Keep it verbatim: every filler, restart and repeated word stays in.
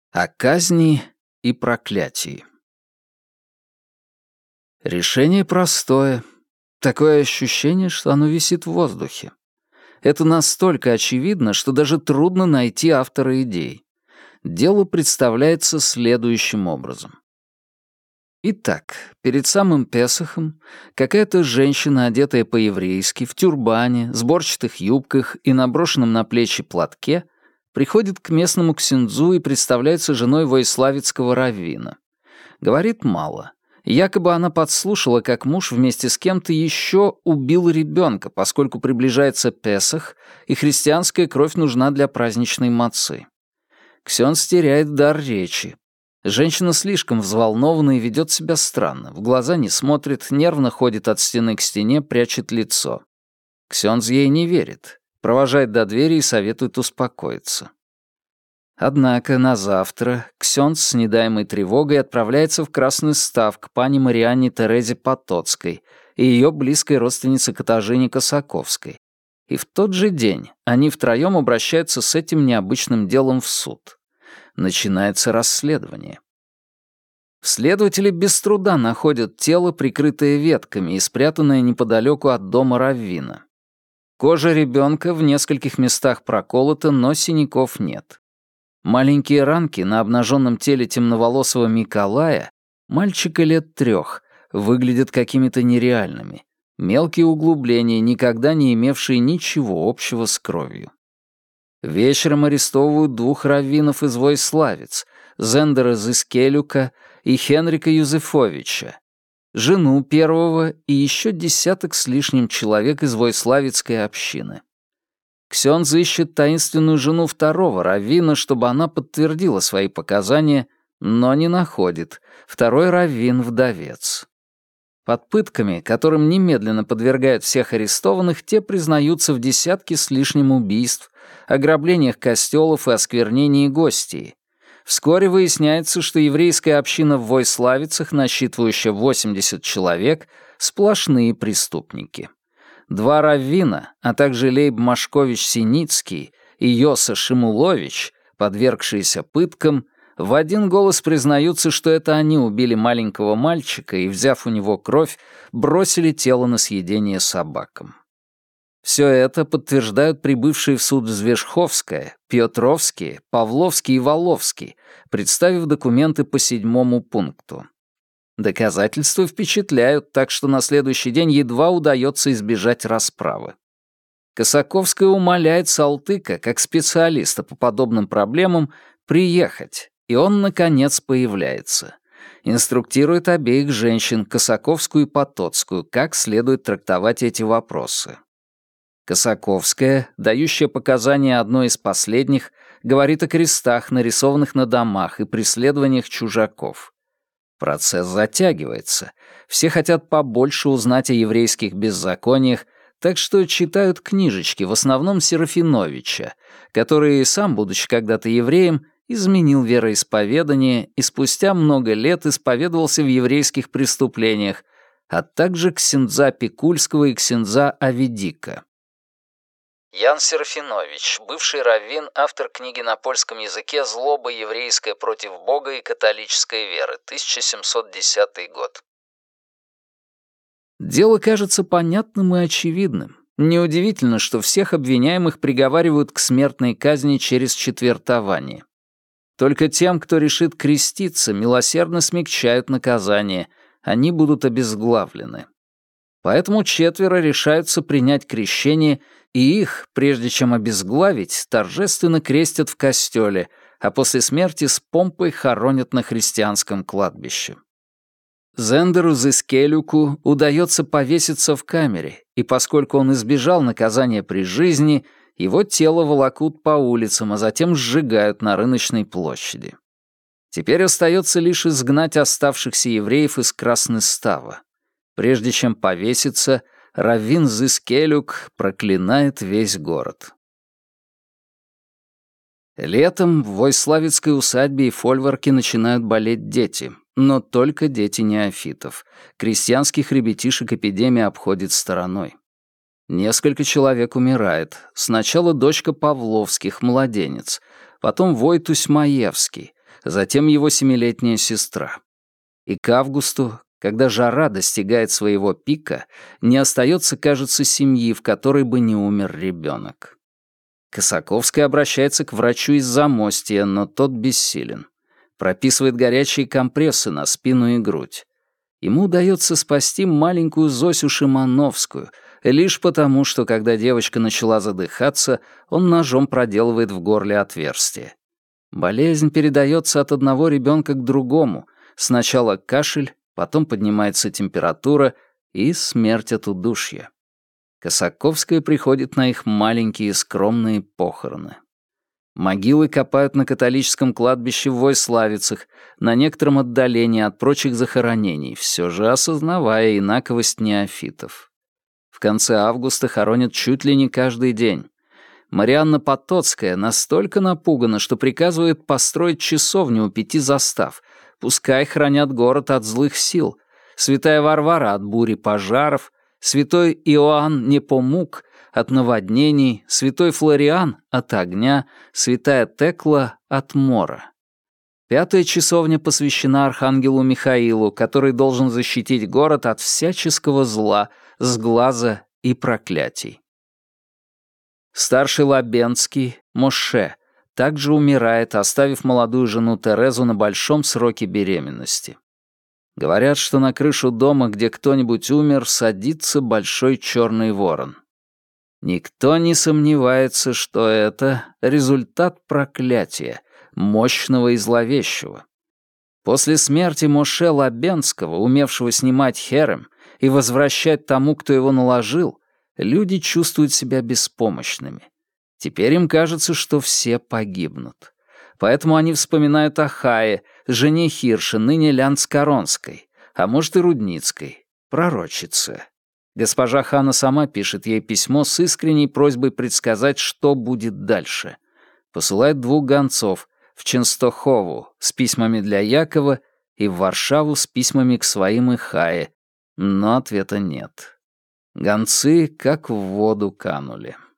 О казни и проклятии. Решение простое. Такое ощущение, что оно висит в воздухе. Это настолько очевидно, что даже трудно найти автора идей. Дело представляется следующим образом. Итак, перед самым Песохом какая-то женщина, одетая по-еврейски, в тюрбане, сборчатых юбках и наброшенном на плечи платке, приходит к местному ксендзу и представляется женой воиславицкого раввина. Говорит мало. Якобы она подслушала, как муж вместе с кем-то еще убил ребенка, поскольку приближается Песах, и христианская кровь нужна для праздничной мацы. Ксёндз теряет дар речи. Женщина слишком взволнована и ведет себя странно. В глаза не смотрит, нервно ходит от стены к стене, прячет лицо. Ксёндз ей не верит. Провожает до двери и советует успокоиться. Однако на завтра Ксёндз с недаемой тревогой отправляется в Красный Став к пани Марианне Терезе Потоцкой и ее близкой родственнице Катажине Косаковской. И в тот же день они втроем обращаются с этим необычным делом в суд. Начинается расследование. Следователи без труда находят тело, прикрытое ветками и спрятанное неподалеку от дома раввина. Кожа ребенка в нескольких местах проколота, но синяков нет. Маленькие ранки на обнаженном теле темноволосого Миколая, мальчика лет трех, выглядят какими-то нереальными. Мелкие углубления, никогда не имевшие ничего общего с кровью. Вечером арестовывают двух раввинов из Войславец, Зендера Зискелюка и Хенрика Юзефовича, жену первого и еще десяток с лишним человек из Войславицкой общины. Ксёндз ищет таинственную жену второго раввина, чтобы она подтвердила свои показания, но не находит. Второй раввин — вдовец. Под пытками, которым немедленно подвергают всех арестованных, те признаются в десятке с лишним убийств, ограблениях костелов и осквернении гостей. Вскоре выясняется, что еврейская община в Войславицах, насчитывающая восемьдесят человек, сплошные преступники. Два раввина, а также Лейб Машкович Синицкий и Йоса Шимулович, подвергшиеся пыткам, в один голос признаются, что это они убили маленького мальчика и, взяв у него кровь, бросили тело на съедение собакам. Все это подтверждают прибывшие в суд Звешховская, Пьотровский, Павловский и Воловский, представив документы по седьмому пункту. Доказательства впечатляют, так что на следующий день едва удается избежать расправы. Косаковская умоляет Салтыка, как специалиста по подобным проблемам, приехать, и он, наконец, появляется. Инструктирует обеих женщин, Косаковскую и Потоцкую, как следует трактовать эти вопросы. Косаковская, дающая показания одной из последних, говорит о крестах, нарисованных на домах, и преследованиях чужаков. Процесс затягивается. Все хотят побольше узнать о еврейских беззакониях, так что читают книжечки, в основном Серафиновича, который, сам будучи когда-то евреем, изменил вероисповедание и спустя много лет исповедовался в еврейских преступлениях, а также ксендза Пикульского и ксендза Авидика. Ян Серафинович, бывший раввин, автор книги на польском языке «Злоба еврейская против Бога и католической веры», тысяча семьсот десятый год. Дело кажется понятным и очевидным. Неудивительно, что всех обвиняемых приговаривают к смертной казни через четвертование. Только тем, кто решит креститься, милосердно смягчают наказание, они будут обезглавлены. Поэтому четверо решаются принять крещение, и их, прежде чем обезглавить, торжественно крестят в костеле, а после смерти с помпой хоронят на христианском кладбище. Зендеру Зискелюку удается повеситься в камере, и поскольку он избежал наказания при жизни, его тело волокут по улицам, а затем сжигают на рыночной площади. Теперь остается лишь изгнать оставшихся евреев из Красностава. Прежде чем повеситься, раввин Зискелюк проклинает весь город. Летом в Войславицкой усадьбе и фольварке начинают болеть дети, но только дети неофитов. Крестьянских ребятишек эпидемия обходит стороной. Несколько человек умирает. Сначала дочка Павловских, младенец, потом Войтусь Маевский, затем его семилетняя сестра. И к августу, когда жара достигает своего пика, не остается, кажется, семьи, в которой бы не умер ребенок. Косаковская обращается к врачу из Замостья, но тот бессилен. Прописывает горячие компрессы на спину и грудь. Ему удается спасти маленькую Зосю Шимановскую, лишь потому, что когда девочка начала задыхаться, он ножом проделывает в горле отверстие. Болезнь передается от одного ребенка к другому. Сначала кашель, потом поднимается температура и смерть от удушья. Косаковская приходит на их маленькие скромные похороны. Могилы копают на католическом кладбище в Войславицах, на некотором отдалении от прочих захоронений, все же осознавая инаковость неофитов. В конце августа хоронят чуть ли не каждый день. Марианна Потоцкая настолько напугана, что приказывает построить часовню у пяти застав. Пускай хранят город от злых сил. Святая Варвара от бури пожаров, святой Иоанн Непомук от наводнений, святой Флориан от огня, святая Текла от мора. Пятая часовня посвящена архангелу Михаилу, который должен защитить город от всяческого зла, сглаза и проклятий. Старший Лабенский, Моше, также умирает, оставив молодую жену Терезу на большом сроке беременности. Говорят, что на крышу дома, где кто-нибудь умер, садится большой черный ворон. Никто не сомневается, что это результат проклятия, мощного и зловещего. После смерти Моше Лабенского, умевшего снимать херем и возвращать тому, кто его наложил, люди чувствуют себя беспомощными. Теперь им кажется, что все погибнут. Поэтому они вспоминают о Хае, жене Хирша, ныне Лянскоронской, а может и Рудницкой, пророчице. Госпожа Хана сама пишет ей письмо с искренней просьбой предсказать, что будет дальше. Посылает двух гонцов в Ченстохову с письмами для Якова и в Варшаву с письмами к своим и Хае, но ответа нет. Гонцы как в воду канули.